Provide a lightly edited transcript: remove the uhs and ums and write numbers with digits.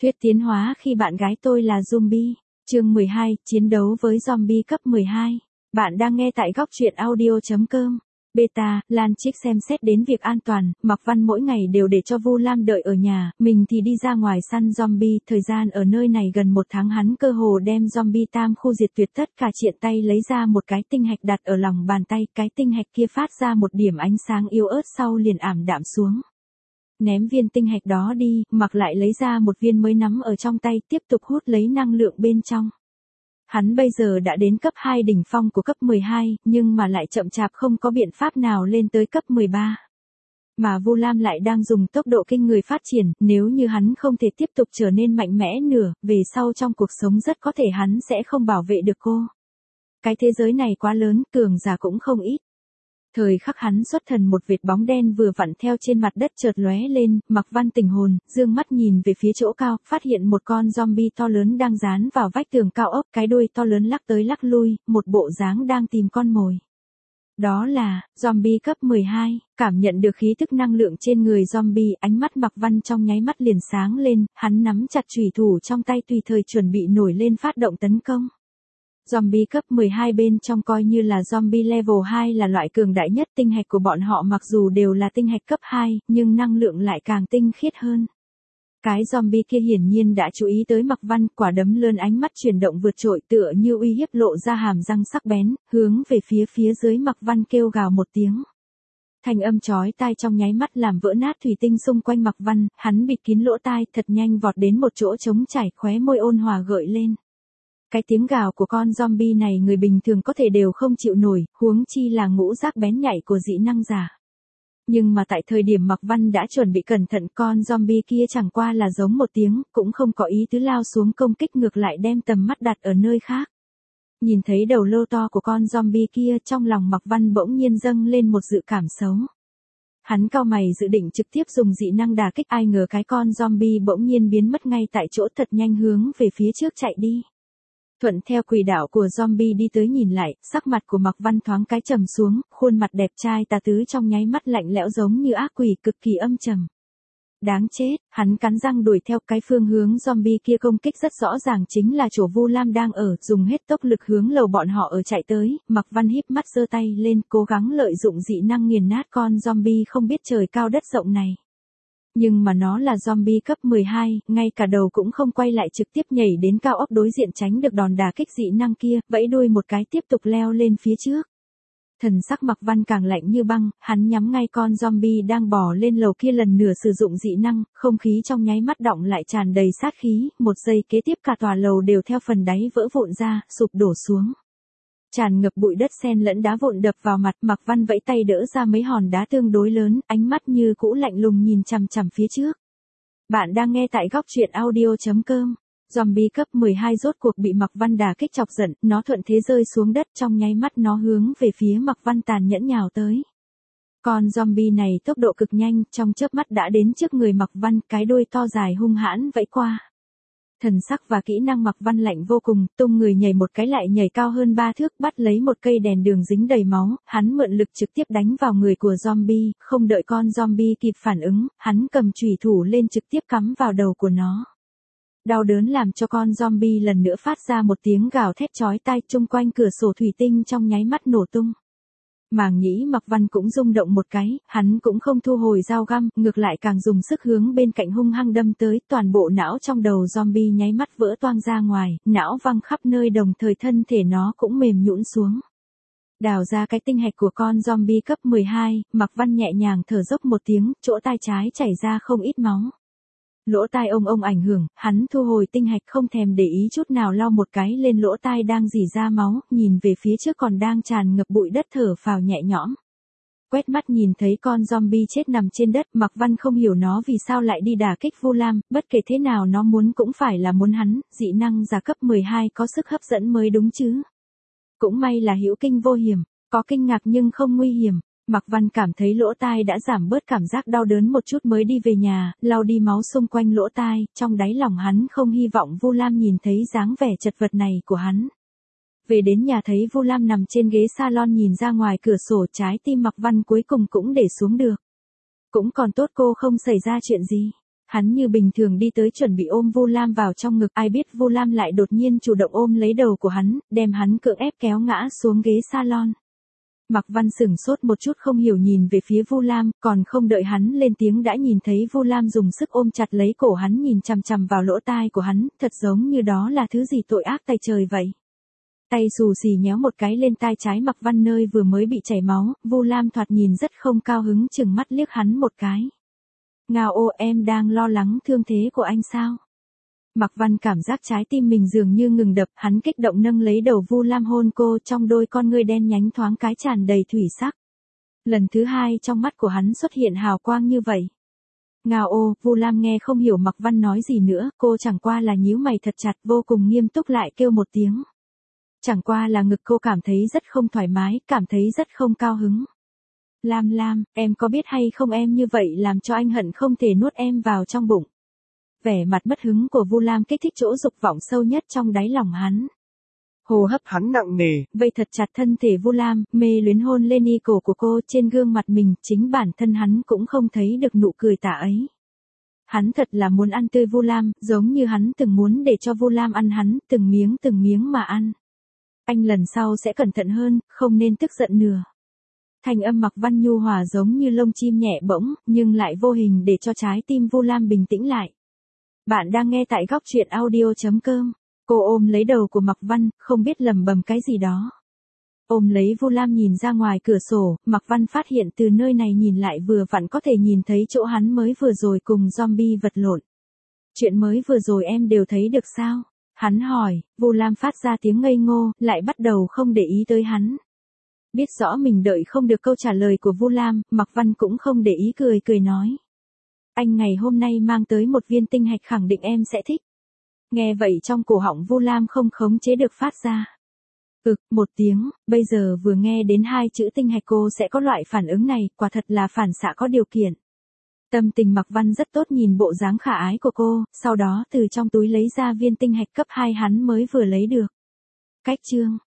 Thuyết tiến hóa khi bạn gái tôi là zombie. Chương 12, chiến đấu với zombie cấp 12. Bạn đang nghe tại góc truyện audio.com. Beta, Lan Trích xem xét đến việc an toàn, Mạc Văn mỗi ngày đều để cho Vu Lam đợi ở nhà, mình thì đi ra ngoài săn zombie, thời gian ở nơi này gần 1 tháng hắn cơ hồ đem zombie tam khu diệt tuyệt tất cả triện tay lấy ra một cái tinh hạch đặt ở lòng bàn tay, cái tinh hạch kia phát ra một điểm ánh sáng yếu ớt sau liền ảm đạm xuống. Ném viên tinh hạch đó đi, Mạc lại lấy ra một viên mới nắm ở trong tay tiếp tục hút lấy năng lượng bên trong. Hắn bây giờ đã đến cấp 2 đỉnh phong của cấp 12, nhưng mà lại chậm chạp không có biện pháp nào lên tới cấp 13. Mà Vu Lam lại đang dùng tốc độ kinh người phát triển, nếu như hắn không thể tiếp tục trở nên mạnh mẽ nữa, về sau trong cuộc sống rất có thể hắn sẽ không bảo vệ được cô. Cái thế giới này quá lớn, cường giả cũng không ít. Thời khắc hắn xuất thần một vệt bóng đen vừa vặn theo trên mặt đất chợt lóe lên, Mạc Văn tỉnh hồn, dương mắt nhìn về phía chỗ cao, phát hiện một con zombie to lớn đang dán vào vách tường cao ốc, cái đuôi to lớn lắc tới lắc lui, một bộ dáng đang tìm con mồi. Đó là zombie cấp 12, cảm nhận được khí tức năng lượng trên người zombie, ánh mắt Mạc Văn trong nháy mắt liền sáng lên, hắn nắm chặt chùy thủ trong tay tùy thời chuẩn bị nổi lên phát động tấn công. Zombie cấp 12 bên trong coi như là zombie level 2 là loại cường đại nhất, tinh hạch của bọn họ mặc dù đều là tinh hạch cấp 2, nhưng năng lượng lại càng tinh khiết hơn. Cái zombie kia hiển nhiên đã chú ý tới Mạc Văn, quả đấm lớn ánh mắt chuyển động vượt trội tựa như uy hiếp lộ ra hàm răng sắc bén, hướng về phía dưới Mạc Văn kêu gào một tiếng. Thanh âm chói tai trong nháy mắt làm vỡ nát thủy tinh xung quanh Mạc Văn, hắn bịt kín lỗ tai thật nhanh vọt đến một chỗ trống trải, khóe môi ôn hòa gợi lên. Cái tiếng gào của con zombie này người bình thường có thể đều không chịu nổi, huống chi là ngũ giác bén nhạy của dị năng giả. Nhưng mà tại thời điểm Mạc Văn đã chuẩn bị cẩn thận, con zombie kia chẳng qua là giống một tiếng, cũng không có ý tứ lao xuống công kích, ngược lại đem tầm mắt đặt ở nơi khác. Nhìn thấy đầu lâu to của con zombie kia, trong lòng Mạc Văn bỗng nhiên dâng lên một dự cảm xấu. Hắn cau mày dự định trực tiếp dùng dị năng đả kích, ai ngờ cái con zombie bỗng nhiên biến mất ngay tại chỗ, thật nhanh hướng về phía trước chạy đi. Thuận theo quỹ đạo của zombie đi tới nhìn lại, sắc mặt của Mạc Văn thoáng cái trầm xuống, khuôn mặt đẹp trai tà tứ trong nháy mắt lạnh lẽo giống như ác quỷ, cực kỳ âm trầm. Đáng chết, hắn cắn răng đuổi theo, cái phương hướng zombie kia công kích rất rõ ràng chính là chỗ Vu Lam đang ở, dùng hết tốc lực hướng lầu bọn họ ở chạy tới. Mạc Văn híp mắt giơ tay lên, cố gắng lợi dụng dị năng nghiền nát con zombie không biết trời cao đất rộng này. Nhưng mà nó là zombie cấp 12, ngay cả đầu cũng không quay lại, trực tiếp nhảy đến cao ốc đối diện tránh được đòn đả kích dị năng kia, vẫy đuôi một cái tiếp tục leo lên phía trước. Thần sắc Mạc Văn càng lạnh như băng, hắn nhắm ngay con zombie đang bò lên lầu kia lần nữa sử dụng dị năng, không khí trong nháy mắt đọng lại tràn đầy sát khí, một giây kế tiếp cả tòa lầu đều theo phần đáy vỡ vụn ra, sụp đổ xuống. Tràn ngập bụi đất xen lẫn đá vụn đập vào mặt, Mạc Văn vẫy tay đỡ ra mấy hòn đá tương đối lớn, ánh mắt như cũ lạnh lùng nhìn chằm chằm phía trước. Bạn đang nghe tại góc truyện audio.com. Zombie cấp 12 rốt cuộc bị Mạc Văn đả kích chọc giận, nó thuận thế rơi xuống đất, trong nháy mắt nó hướng về phía Mạc Văn tàn nhẫn nhào tới. Con zombie này tốc độ cực nhanh, trong chớp mắt đã đến trước người Mạc Văn, cái đuôi to dài hung hãn vẫy qua. Thần sắc và kỹ năng Mạc Văn lạnh vô cùng, tung người nhảy một cái lại nhảy cao hơn 3 thước, bắt lấy một cây đèn đường dính đầy máu, hắn mượn lực trực tiếp đánh vào người của zombie, không đợi con zombie kịp phản ứng, hắn cầm chùy thủ lên trực tiếp cắm vào đầu của nó. Đau đớn làm cho con zombie lần nữa phát ra một tiếng gào thét chói tai, chung quanh cửa sổ thủy tinh trong nháy mắt nổ tung. Màng nhĩ Mạc Văn cũng rung động một cái, hắn cũng không thu hồi dao găm, ngược lại càng dùng sức hướng bên cạnh hung hăng đâm tới, toàn bộ não trong đầu zombie nháy mắt vỡ toang ra ngoài, não văng khắp nơi, đồng thời thân thể nó cũng mềm nhũn xuống. Đào ra cái tinh hạch của con zombie cấp 12, Mạc Văn nhẹ nhàng thở dốc một tiếng, chỗ tai trái chảy ra không ít máu. Lỗ tai ông ảnh hưởng, hắn thu hồi tinh hạch không thèm để ý chút nào, lau một cái lên lỗ tai đang rỉ ra máu, nhìn về phía trước còn đang tràn ngập bụi đất thở phào nhẹ nhõm. Quét mắt nhìn thấy con zombie chết nằm trên đất, Mạc Văn không hiểu nó vì sao lại đi đả kích Vu Lam, bất kể thế nào nó muốn cũng phải là muốn hắn, dị năng giả cấp 12 có sức hấp dẫn mới đúng chứ. Cũng may là hữu kinh vô hiểm, có kinh ngạc nhưng không nguy hiểm. Mạc Văn cảm thấy lỗ tai đã giảm bớt cảm giác đau đớn một chút mới đi về nhà, lau đi máu xung quanh lỗ tai, trong đáy lòng hắn không hy vọng Vu Lam nhìn thấy dáng vẻ chật vật này của hắn. Về đến nhà thấy Vu Lam nằm trên ghế salon nhìn ra ngoài cửa sổ, trái tim Mạc Văn cuối cùng cũng để xuống được. Cũng còn tốt cô không xảy ra chuyện gì. Hắn như bình thường đi tới chuẩn bị ôm Vu Lam vào trong ngực, ai biết Vu Lam lại đột nhiên chủ động ôm lấy đầu của hắn, đem hắn cưỡng ép kéo ngã xuống ghế salon. Mạc Văn sửng sốt một chút không hiểu nhìn về phía Vu Lam, còn không đợi hắn lên tiếng đã nhìn thấy Vu Lam dùng sức ôm chặt lấy cổ hắn nhìn chằm chằm vào lỗ tai của hắn, thật giống như đó là thứ gì tội ác tày trời vậy. Tay xù xì nhéo một cái lên tai trái Mạc Văn nơi vừa mới bị chảy máu, Vu Lam thoạt nhìn rất không cao hứng chừng mắt liếc hắn một cái. Ngao ô, em đang lo lắng thương thế của anh sao? Mạc Văn cảm giác trái tim mình dường như ngừng đập, hắn kích động nâng lấy đầu Vu Lam hôn cô, trong đôi con ngươi đen nhánh thoáng cái tràn đầy thủy sắc. Lần thứ hai trong mắt của hắn xuất hiện hào quang như vậy. Ngao ô, Vu Lam nghe không hiểu Mạc Văn nói gì nữa, cô chẳng qua là nhíu mày thật chặt, vô cùng nghiêm túc lại kêu một tiếng. Chẳng qua là ngực cô cảm thấy rất không thoải mái, cảm thấy rất không cao hứng. Lam, em có biết hay không em như vậy làm cho anh hận không thể nuốt em vào trong bụng. Vẻ mặt mất hứng của Vu Lam kích thích chỗ dục vọng sâu nhất trong đáy lòng hắn. Hô hấp hắn nặng nề, vây thật chặt thân thể Vu Lam, mê luyến hôn lên y cổ của cô trên gương mặt mình, chính bản thân hắn cũng không thấy được nụ cười tà ấy. Hắn thật là muốn ăn tươi Vu Lam, giống như hắn từng muốn để cho Vu Lam ăn hắn, từng miếng mà ăn. Anh lần sau sẽ cẩn thận hơn, không nên tức giận nữa. Thanh âm Mạc Văn nhu hòa giống như lông chim nhẹ bỗng, nhưng lại vô hình để cho trái tim Vu Lam bình tĩnh lại. Bạn đang nghe tại góc truyện audio.com. Cô ôm lấy đầu của Mạc Văn, không biết lẩm bẩm cái gì đó. Ôm lấy Vu Lam nhìn ra ngoài cửa sổ, Mạc Văn phát hiện từ nơi này nhìn lại vừa vặn có thể nhìn thấy chỗ hắn mới vừa rồi cùng zombie vật lộn. Chuyện mới vừa rồi em đều thấy được sao? Hắn hỏi, Vu Lam phát ra tiếng ngây ngô, lại bắt đầu không để ý tới hắn. Biết rõ mình đợi không được câu trả lời của Vu Lam, Mạc Văn cũng không để ý cười nói. Anh ngày hôm nay mang tới một viên tinh hạch khẳng định em sẽ thích. Nghe vậy trong cổ họng Vu Lam không khống chế được phát ra. Một tiếng, bây giờ vừa nghe đến hai chữ tinh hạch cô sẽ có loại phản ứng này, quả thật là phản xạ có điều kiện. Tâm tình Mạc Văn rất tốt nhìn bộ dáng khả ái của cô, sau đó từ trong túi lấy ra viên tinh hạch cấp 2 hắn mới vừa lấy được. Cách chương